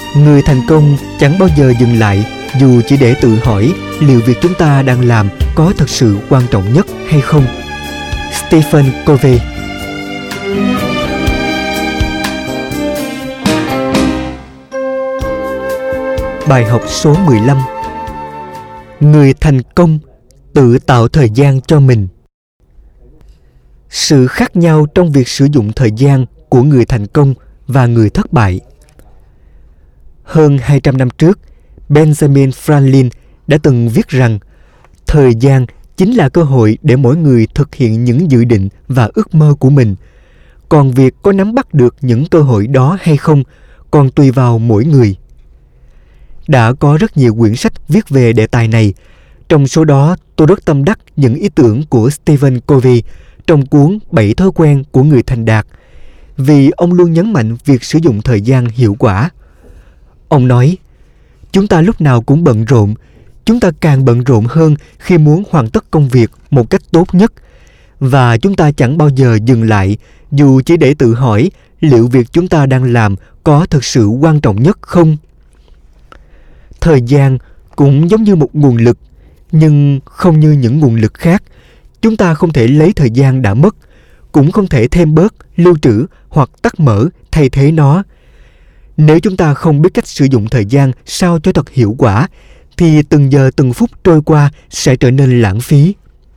Người thành công chẳng bao giờ dừng lại, dù chỉ để tự hỏi liệu việc chúng ta đang làm có thật sự quan trọng nhất hay không. Stephen Covey. Bài học số 15. Người thành công tự tạo thời gian cho mình. Sự khác nhau trong việc sử dụng thời gian của người thành công và người thất bại. Hơn 200 năm trước, Benjamin Franklin đã từng viết rằng thời gian chính là cơ hội để mỗi người thực hiện những dự định và ước mơ của mình. Còn việc có nắm bắt được những cơ hội đó hay không còn tùy vào mỗi người. Đã có rất nhiều quyển sách viết về đề tài này. Trong số đó, tôi rất tâm đắc những ý tưởng của Stephen Covey trong cuốn 7 thói quen của người thành đạt, vì ông luôn nhấn mạnh việc sử dụng thời gian hiệu quả. Ông nói, chúng ta lúc nào cũng bận rộn, chúng ta càng bận rộn hơn khi muốn hoàn tất công việc một cách tốt nhất, và chúng ta chẳng bao giờ dừng lại dù chỉ để tự hỏi liệu việc chúng ta đang làm có thực sự quan trọng nhất không. Thời gian cũng giống như một nguồn lực, nhưng không như những nguồn lực khác. Chúng ta không thể lấy thời gian đã mất, cũng không thể thêm bớt, lưu trữ hoặc tắt mở thay thế nó. Nếu chúng ta không biết cách sử dụng thời gian sao cho thật hiệu quả, thì từng giờ từng phút trôi qua sẽ trở nên lãng phí.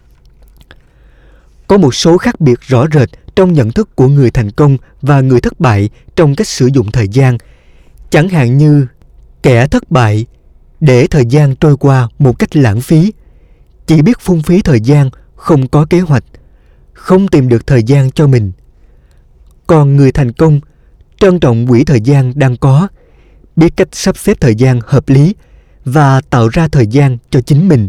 Có một số khác biệt rõ rệt trong nhận thức của người thành công và người thất bại trong cách sử dụng thời gian. Chẳng hạn như kẻ thất bại để thời gian trôi qua một cách lãng phí, chỉ biết phung phí thời gian, không có kế hoạch, không tìm được thời gian cho mình. Còn người thành công trân trọng quỹ thời gian đang có, biết cách sắp xếp thời gian hợp lý và tạo ra thời gian cho chính mình.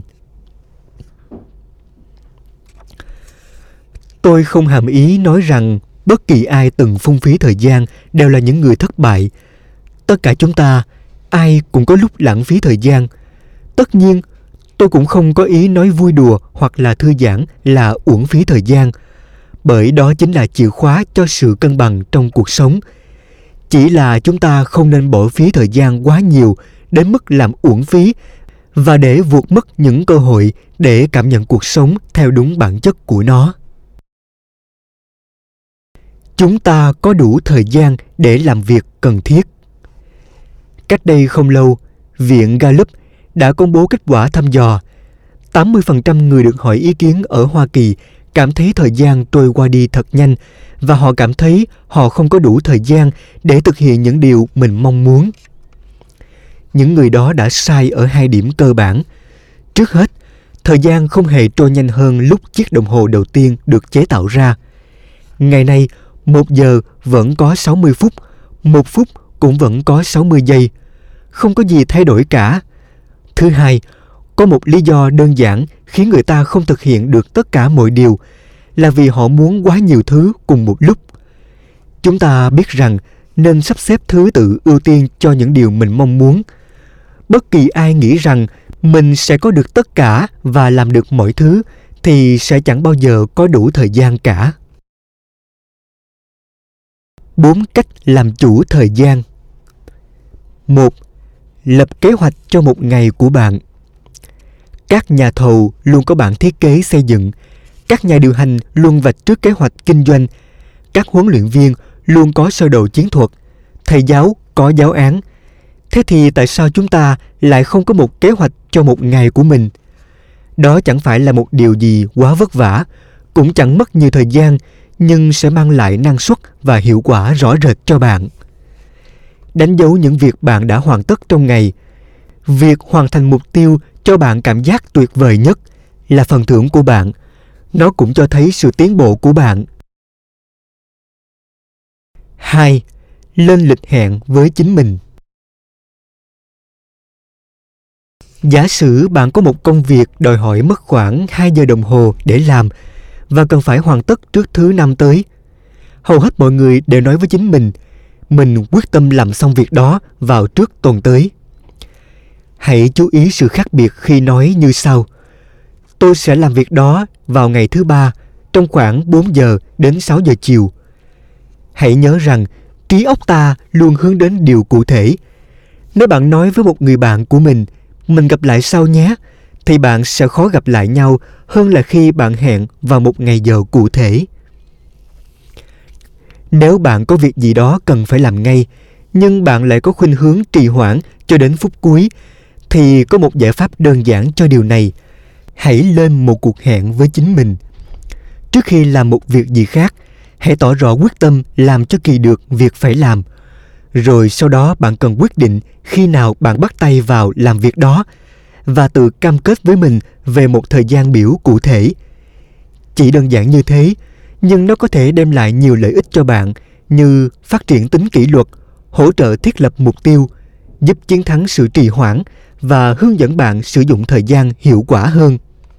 Tôi không hàm ý nói rằng bất kỳ ai từng phung phí thời gian đều là những người thất bại. Tất cả chúng ta, ai cũng có lúc lãng phí thời gian. Tất nhiên, tôi cũng không có ý nói vui đùa hoặc là thư giãn là uổng phí thời gian, bởi đó chính là chìa khóa cho sự cân bằng trong cuộc sống. Chỉ là chúng ta không nên bỏ phí thời gian quá nhiều đến mức làm uổng phí và để vụt mất những cơ hội để cảm nhận cuộc sống theo đúng bản chất của nó. Chúng ta có đủ thời gian để làm việc cần thiết. Cách đây không lâu, Viện Gallup đã công bố kết quả thăm dò. 80% người được hỏi ý kiến ở Hoa Kỳ cảm thấy thời gian trôi qua đi thật nhanh và họ cảm thấy họ không có đủ thời gian để thực hiện những điều mình mong muốn. Những người đó đã sai ở 2 điểm cơ bản. Trước hết, thời gian không hề trôi nhanh hơn lúc chiếc đồng hồ đầu tiên được chế tạo ra. Ngày nay, 1 giờ vẫn có 60 phút, 1 phút cũng vẫn có 60 giây. Không có gì thay đổi cả. Thứ hai, có một lý do đơn giản khiến người ta không thực hiện được tất cả mọi điều, là vì họ muốn quá nhiều thứ cùng một lúc. Chúng ta biết rằng nên sắp xếp thứ tự ưu tiên cho những điều mình mong muốn. Bất kỳ ai nghĩ rằng mình sẽ có được tất cả và làm được mọi thứ thì sẽ chẳng bao giờ có đủ thời gian cả. 4 cách làm chủ thời gian. 1. Lập kế hoạch cho một ngày của bạn. Các nhà thầu luôn có bản thiết kế xây dựng, các nhà điều hành luôn vạch trước kế hoạch kinh doanh, các huấn luyện viên luôn có sơ đồ chiến thuật, thầy giáo có giáo án. Thế thì tại sao chúng ta lại không có một kế hoạch cho một ngày của mình? Đó chẳng phải là một điều gì quá vất vả, cũng chẳng mất nhiều thời gian, nhưng sẽ mang lại năng suất và hiệu quả rõ rệt cho bạn. Đánh dấu những việc bạn đã hoàn tất trong ngày. Việc hoàn thành mục tiêu cho bạn cảm giác tuyệt vời nhất là phần thưởng của bạn. Nó cũng cho thấy sự tiến bộ của bạn. 2. Lên lịch hẹn với chính mình. Giả sử bạn có một công việc đòi hỏi mất khoảng 2 giờ đồng hồ để làm và cần phải hoàn tất trước thứ 5 tới. Hầu hết mọi người đều nói với chính mình quyết tâm làm xong việc đó vào trước tuần tới. Hãy chú ý sự khác biệt khi nói như sau: tôi sẽ làm việc đó vào ngày thứ 3 trong khoảng 4 giờ đến 6 giờ chiều. Hãy nhớ rằng trí óc ta luôn hướng đến điều cụ thể. Nếu bạn nói với một người bạn của mình gặp lại sau nhé, thì bạn sẽ khó gặp lại nhau hơn là khi bạn hẹn vào một ngày giờ cụ thể. Nếu bạn có việc gì đó cần phải làm ngay, nhưng bạn lại có khuynh hướng trì hoãn cho đến phút cuối, thì có một giải pháp đơn giản cho điều này. Hãy lên một cuộc hẹn với chính mình. Trước khi làm một việc gì khác, hãy tỏ rõ quyết tâm làm cho kỳ được việc phải làm. Rồi sau đó bạn cần quyết định khi nào bạn bắt tay vào làm việc đó và tự cam kết với mình về một thời gian biểu cụ thể. Chỉ đơn giản như thế, nhưng nó có thể đem lại nhiều lợi ích cho bạn như phát triển tính kỷ luật, hỗ trợ thiết lập mục tiêu, giúp chiến thắng sự trì hoãn và hướng dẫn bạn sử dụng thời gian hiệu quả hơn.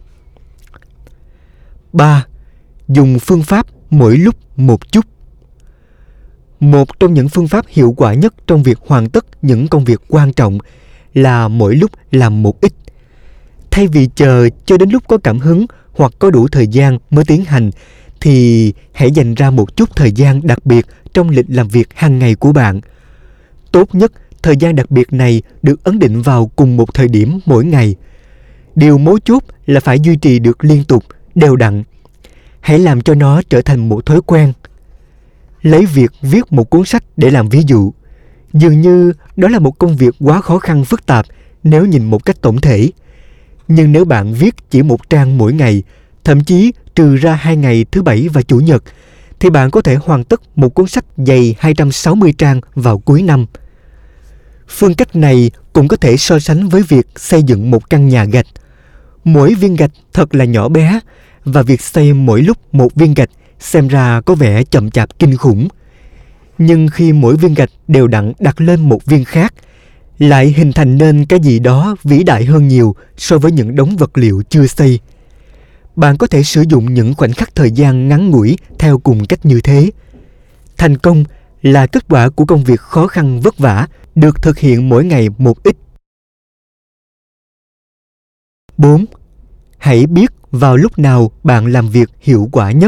3. Dùng phương pháp mỗi lúc một chút. Một trong những phương pháp hiệu quả nhất trong việc hoàn tất những công việc quan trọng là mỗi lúc làm một ít. Thay vì chờ cho đến lúc có cảm hứng hoặc có đủ thời gian mới tiến hành, thì hãy dành ra một chút thời gian đặc biệt trong lịch làm việc hàng ngày của bạn. Tốt nhất, thời gian đặc biệt này được ấn định vào cùng một thời điểm mỗi ngày. Điều mấu chốt là phải duy trì được liên tục, đều đặn. Hãy làm cho nó trở thành một thói quen. Lấy việc viết một cuốn sách để làm ví dụ. Dường như đó là một công việc quá khó khăn phức tạp nếu nhìn một cách tổng thể. Nhưng nếu bạn viết chỉ một trang mỗi ngày, thậm chí trừ ra 2 ngày thứ Bảy và Chủ nhật, thì bạn có thể hoàn tất một cuốn sách dày 260 trang vào cuối năm. Phương cách này cũng có thể so sánh với việc xây dựng một căn nhà gạch. Mỗi viên gạch thật là nhỏ bé, và việc xây mỗi lúc một viên gạch xem ra có vẻ chậm chạp kinh khủng. Nhưng khi mỗi viên gạch đều đặn đặt lên một viên khác, lại hình thành nên cái gì đó vĩ đại hơn nhiều so với những đống vật liệu chưa xây. Bạn có thể sử dụng những khoảnh khắc thời gian ngắn ngủi theo cùng cách như thế. Thành công là kết quả của công việc khó khăn vất vả được thực hiện mỗi ngày một ít. 4. Hãy biết vào lúc nào bạn làm việc hiệu quả nhất.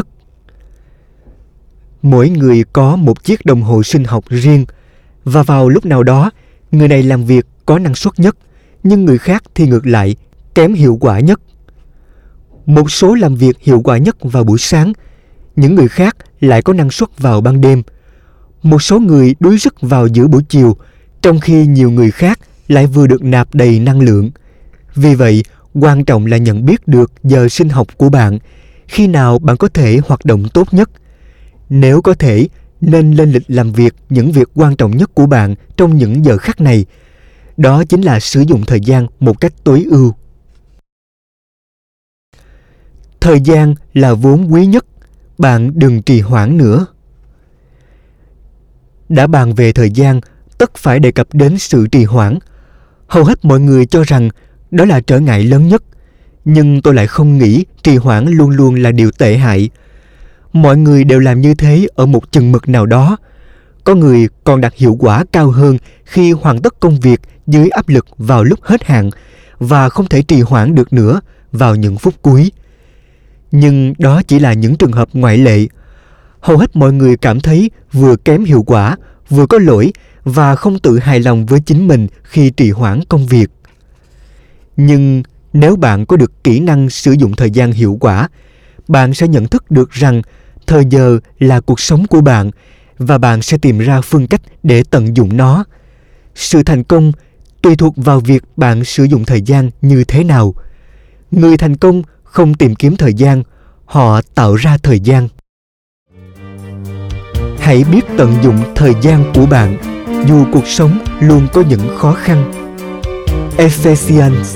Mỗi người có một chiếc đồng hồ sinh học riêng, và vào lúc nào đó, người này làm việc có năng suất nhất, nhưng người khác thì ngược lại, kém hiệu quả nhất. Một số làm việc hiệu quả nhất vào buổi sáng, những người khác lại có năng suất vào ban đêm. Một số người đuối sức vào giữa buổi chiều, trong khi nhiều người khác lại vừa được nạp đầy năng lượng. Vì vậy, quan trọng là nhận biết được giờ sinh học của bạn, khi nào bạn có thể hoạt động tốt nhất. Nếu có thể, nên lên lịch làm việc những việc quan trọng nhất của bạn trong những giờ khắc này. Đó chính là sử dụng thời gian một cách tối ưu. Thời gian là vốn quý nhất, bạn đừng trì hoãn nữa. Đã bàn về thời gian, tất phải đề cập đến sự trì hoãn. Hầu hết mọi người cho rằng đó là trở ngại lớn nhất, nhưng tôi lại không nghĩ trì hoãn luôn luôn là điều tệ hại. Mọi người đều làm như thế ở một chừng mực nào đó. Có người còn đạt hiệu quả cao hơn khi hoàn tất công việc dưới áp lực vào lúc hết hạn và không thể trì hoãn được nữa vào những phút cuối. Nhưng đó chỉ là những trường hợp ngoại lệ. Hầu hết mọi người cảm thấy vừa kém hiệu quả, vừa có lỗi và không tự hài lòng với chính mình khi trì hoãn công việc. Nhưng nếu bạn có được kỹ năng sử dụng thời gian hiệu quả, bạn sẽ nhận thức được rằng thời giờ là cuộc sống của bạn và bạn sẽ tìm ra phương cách để tận dụng nó. Sự thành công tùy thuộc vào việc bạn sử dụng thời gian như thế nào. Người thành công không tìm kiếm thời gian, họ tạo ra thời gian. Hãy biết tận dụng thời gian của bạn, dù cuộc sống luôn có những khó khăn. Ephesians